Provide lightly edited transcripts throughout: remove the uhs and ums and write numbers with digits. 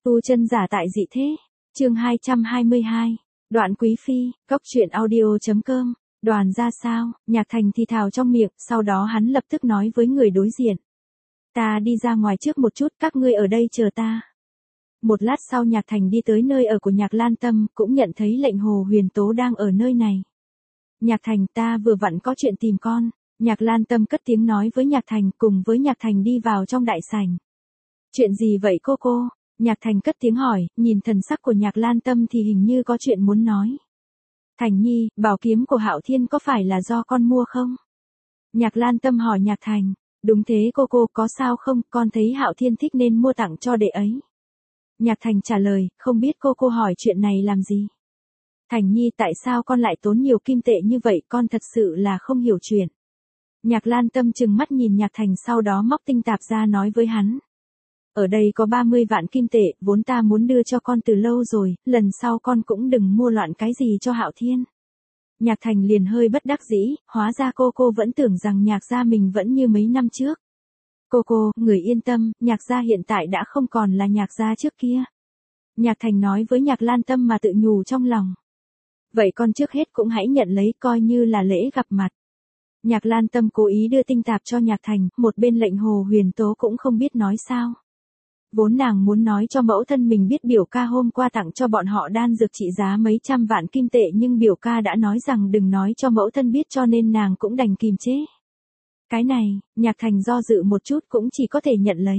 Tu chân giả tại dị thế. Chương 222. Đoạn Quý phi, Cốc truyện audio.com. Đoàn ra sao? Nhạc Thành thì thào trong miệng, sau đó hắn lập tức nói với người đối diện. Ta đi ra ngoài trước một chút, các ngươi ở đây chờ ta. Một lát sau Nhạc Thành đi tới nơi ở của Nhạc Lan Tâm, cũng nhận thấy lệnh Hồ Huyền Tố đang ở nơi này. Nhạc Thành, ta vừa vặn có chuyện tìm con. Nhạc Lan Tâm cất tiếng nói với Nhạc Thành, cùng với Nhạc Thành đi vào trong đại sảnh. Chuyện gì vậy cô? Nhạc Thành cất tiếng hỏi, nhìn thần sắc của Nhạc Lan Tâm thì hình như có chuyện muốn nói. Thành nhi, bảo kiếm của Hạo Thiên có phải là do con mua không? Nhạc Lan Tâm hỏi Nhạc Thành. Đúng thế cô có sao không, con thấy Hạo Thiên thích nên mua tặng cho đệ ấy. Nhạc Thành trả lời, không biết cô hỏi chuyện này làm gì? Thành nhi, tại sao con lại tốn nhiều kim tệ như vậy, con thật sự là không hiểu chuyện. Nhạc Lan Tâm trừng mắt nhìn Nhạc Thành, sau đó móc tinh tạp ra nói với hắn. Ở đây có 30 vạn kim tệ, vốn ta muốn đưa cho con từ lâu rồi, lần sau con cũng đừng mua loạn cái gì cho Hạo Thiên. Nhạc Thành liền hơi bất đắc dĩ, hóa ra cô vẫn tưởng rằng Nhạc gia mình vẫn như mấy năm trước. Cô, người yên tâm, Nhạc gia hiện tại đã không còn là Nhạc gia trước kia. Nhạc Thành nói với Nhạc Lan Tâm mà tự nhủ trong lòng. Vậy con trước hết cũng hãy nhận lấy coi như là lễ gặp mặt. Nhạc Lan Tâm cố ý đưa tinh tạp cho Nhạc Thành, một bên lệnh Hồ Huyền Tố cũng không biết nói sao. Vốn nàng muốn nói cho mẫu thân mình biết biểu ca hôm qua tặng cho bọn họ đan dược trị giá mấy trăm vạn kim tệ, nhưng biểu ca đã nói rằng đừng nói cho mẫu thân biết, cho nên nàng cũng đành kìm chế. Cái này, Nhạc Thành do dự một chút cũng chỉ có thể nhận lấy.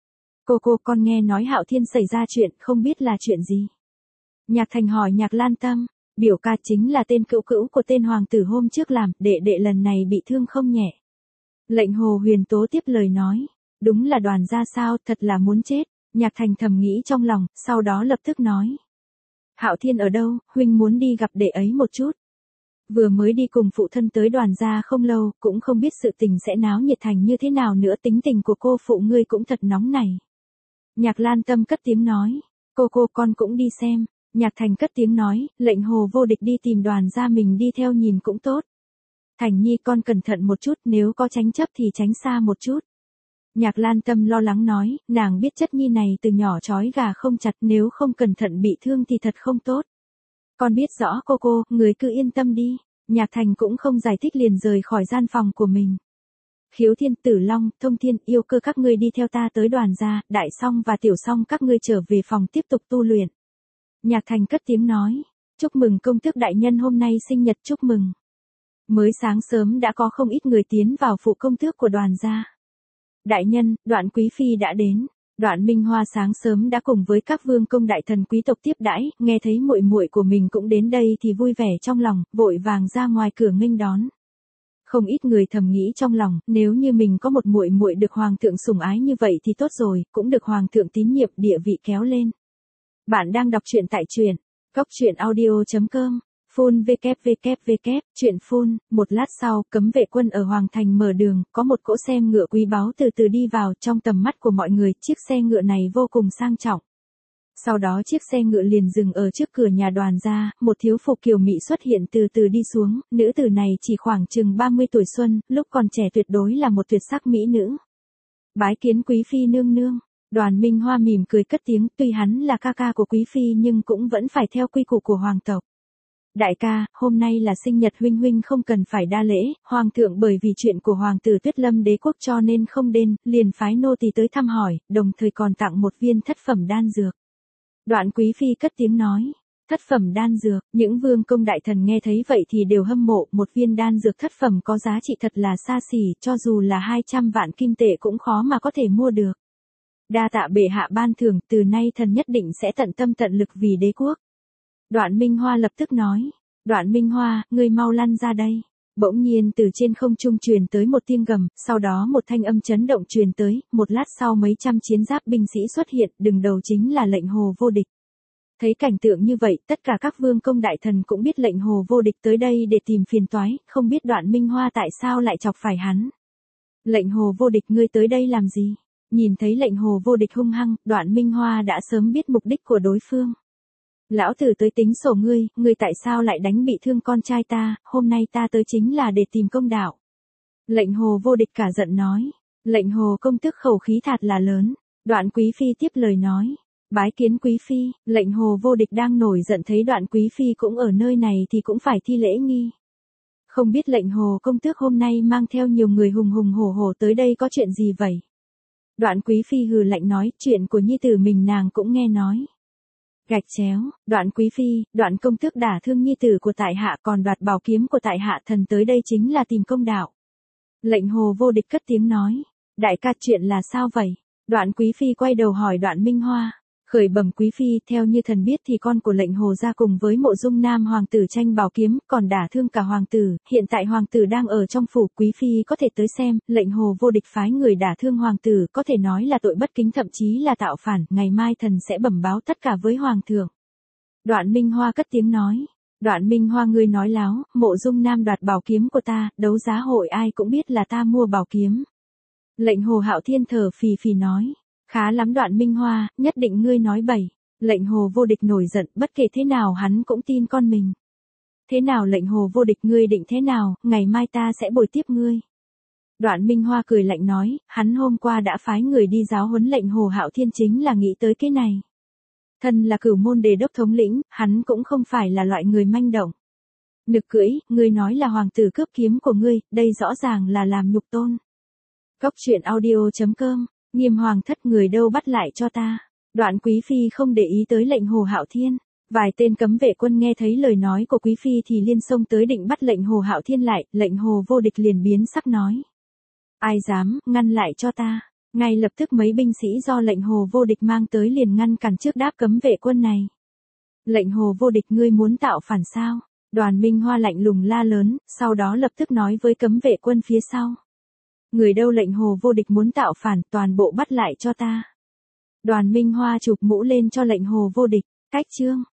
Con nghe nói Hạo Thiên xảy ra chuyện, không biết là chuyện gì? Nhạc Thành hỏi Nhạc Lan Tâm. Biểu ca chính là tên cữu của tên hoàng tử hôm trước làm, đệ lần này bị thương không nhẹ. Lệnh Hồ Huyền Tố tiếp lời nói. Đúng là Đoàn ra sao, thật là muốn chết. Nhạc Thành thầm nghĩ trong lòng, sau đó lập tức nói. Hạo Thiên ở đâu, huynh muốn đi gặp đệ ấy một chút. Vừa mới đi cùng phụ thân tới Đoàn ra không lâu, cũng không biết sự tình sẽ náo nhiệt thành như thế nào nữa, tính tình của cô phụ ngươi cũng thật nóng này. Nhạc Lan Tâm cất tiếng nói. Con cũng đi xem. Nhạc Thành cất tiếng nói, lệnh Hồ vô địch đi tìm Đoàn ra mình đi theo nhìn cũng tốt. Thành nhi con cẩn thận một chút, nếu có tránh chấp thì tránh xa một chút. Nhạc Lan Tâm lo lắng nói, nàng biết chất nhi này từ nhỏ trói gà không chặt, nếu không cẩn thận bị thương thì thật không tốt. Con biết rõ cô, người cứ yên tâm đi. Nhạc Thành cũng không giải thích liền rời khỏi gian phòng của mình. Khiếu Thiên, Tử Long, Thông Thiên, Yêu Cơ các ngươi đi theo ta tới Đoàn gia, Đại Song và Tiểu Song các ngươi trở về phòng tiếp tục tu luyện. Nhạc Thành cất tiếng nói, chúc mừng công tước đại nhân hôm nay sinh nhật, chúc mừng. Mới sáng sớm đã có không ít người tiến vào phủ công tước của Đoàn gia. Đại nhân, Đoạn Quý phi đã đến. Đoạn Minh Hoa sáng sớm đã cùng với các vương công đại thần quý tộc tiếp đãi, nghe thấy muội của mình cũng đến đây thì vui vẻ trong lòng, vội vàng ra ngoài cửa nghênh đón. Không ít người thầm nghĩ trong lòng, nếu như mình có một muội được hoàng thượng sủng ái như vậy thì tốt rồi, cũng được hoàng thượng tín nhiệm, địa vị kéo lên. Bạn đang đọc truyện tại truyện Cốc truyện audio.com. Full www. Truyện full. Một lát sau, cấm vệ quân ở Hoàng Thành mở đường, có một cỗ xe ngựa quý báu từ từ đi vào trong tầm mắt của mọi người, chiếc xe ngựa này vô cùng sang trọng. Sau đó chiếc xe ngựa liền dừng ở trước cửa nhà Đoàn gia, một thiếu phụ kiều mị xuất hiện từ từ đi xuống, nữ tử này chỉ khoảng chừng 30 tuổi xuân, lúc còn trẻ tuyệt đối là một tuyệt sắc mỹ nữ. Bái kiến Quý phi nương nương. Đoàn Minh Hoa mỉm cười cất tiếng, tuy hắn là ca của Quý phi nhưng cũng vẫn phải theo quy củ của hoàng tộc. Đại ca, hôm nay là sinh nhật huynh không cần phải đa lễ, hoàng thượng bởi vì chuyện của hoàng tử Tuyết Lâm đế quốc cho nên không đến, liền phái nô tỳ tới thăm hỏi, đồng thời còn tặng một viên thất phẩm đan dược. Đoạn Quý phi cất tiếng nói, thất phẩm đan dược, những vương công đại thần nghe thấy vậy thì đều hâm mộ, một viên đan dược thất phẩm có giá trị thật là xa xỉ, cho dù là 200 vạn kim tệ cũng khó mà có thể mua được. Đa tạ bệ hạ ban thưởng, từ nay thần nhất định sẽ tận tâm tận lực vì đế quốc. Đoạn Minh Hoa lập tức nói, Đoạn Minh Hoa, ngươi mau lăn ra đây. Bỗng nhiên từ trên không trung truyền tới một tiếng gầm, sau đó một thanh âm chấn động truyền tới, một lát sau mấy trăm chiến giáp binh sĩ xuất hiện, đứng đầu chính là lệnh Hồ vô địch. Thấy cảnh tượng như vậy, tất cả các vương công đại thần cũng biết lệnh Hồ vô địch tới đây để tìm phiền toái, không biết Đoạn Minh Hoa tại sao lại chọc phải hắn. Lệnh Hồ vô địch, ngươi tới đây làm gì? Nhìn thấy lệnh Hồ vô địch hung hăng, Đoạn Minh Hoa đã sớm biết mục đích của đối phương. Lão tử tới tính sổ ngươi tại sao lại đánh bị thương con trai ta, hôm nay ta tới chính là để tìm công đạo. Lệnh Hồ vô địch cả giận nói, lệnh Hồ công tước khẩu khí thật là lớn. Đoạn Quý phi tiếp lời nói, Bái kiến quý phi, lệnh Hồ vô địch đang nổi giận thấy Đoạn quý phi cũng ở nơi này thì cũng phải thi lễ nghi. Không biết lệnh Hồ công tước hôm nay mang theo nhiều người hùng hùng hổ hổ tới đây có chuyện gì vậy? Đoạn quý phi hừ lạnh nói, chuyện của nhi tử mình nàng cũng nghe nói. Gạch chéo, Đoạn quý phi, Đoạn công tước đả thương nhi tử của tại hạ còn đoạt bảo kiếm của tại hạ thần tới đây chính là tìm công đạo. Lệnh Hồ vô địch cất tiếng nói, đại ca chuyện là sao vậy? Đoạn quý phi quay đầu hỏi Đoạn Minh Hoa. Khởi bẩm quý phi, theo như thần biết thì con của lệnh Hồ gia cùng với Mộ Dung Nam hoàng tử tranh bảo kiếm, còn đả thương cả hoàng tử, hiện tại hoàng tử đang ở trong phủ, quý phi có thể tới xem, lệnh Hồ vô địch phái người đả thương hoàng tử, có thể nói là tội bất kính thậm chí là tạo phản, ngày mai thần sẽ bẩm báo tất cả với hoàng thượng. Đoạn Minh Hoa cất tiếng nói, Đoạn Minh Hoa ngươi nói láo, Mộ Dung Nam đoạt bảo kiếm của ta, đấu giá hội ai cũng biết là ta mua bảo kiếm. Lệnh Hồ Hạo Thiên thở phì phì nói. Khá lắm Đoạn Minh Hoa, nhất định ngươi nói bậy. Lệnh Hồ vô địch nổi giận, bất kể thế nào hắn cũng tin con mình. Thế nào lệnh Hồ vô địch ngươi định thế nào, ngày mai ta sẽ bồi tiếp ngươi. Đoạn Minh Hoa cười lạnh nói, hắn hôm qua đã phái người đi giáo huấn lệnh Hồ Hạo Thiên chính là nghĩ tới cái này. Thân là cửu môn đề đốc thống lĩnh, hắn cũng không phải là loại người manh động. Nực cưỡi, ngươi nói là hoàng tử cướp kiếm của ngươi, đây rõ ràng là làm nhục tôn. Cốc truyện audio.com Nghiêm hoàng thất người đâu bắt lại cho ta. Đoạn quý phi không để ý tới lệnh Hồ Hạo Thiên. Vài tên cấm vệ quân nghe thấy lời nói của quý phi thì liên xông tới định bắt lệnh Hồ Hạo Thiên lại, lệnh Hồ vô địch liền biến sắc nói. Ai dám, ngăn lại cho ta. Ngay lập tức mấy binh sĩ do lệnh Hồ vô địch mang tới liền ngăn cản trước đáp cấm vệ quân này. Lệnh Hồ vô địch ngươi muốn tạo phản sao? Đoàn Minh Hoa lạnh lùng la lớn, sau đó lập tức nói với cấm vệ quân phía sau. Người đâu lệnh Hồ vô địch muốn tạo phản, toàn bộ bắt lại cho ta. Đoàn Minh Hoa chụp mũ lên cho lệnh Hồ vô địch, cách chương.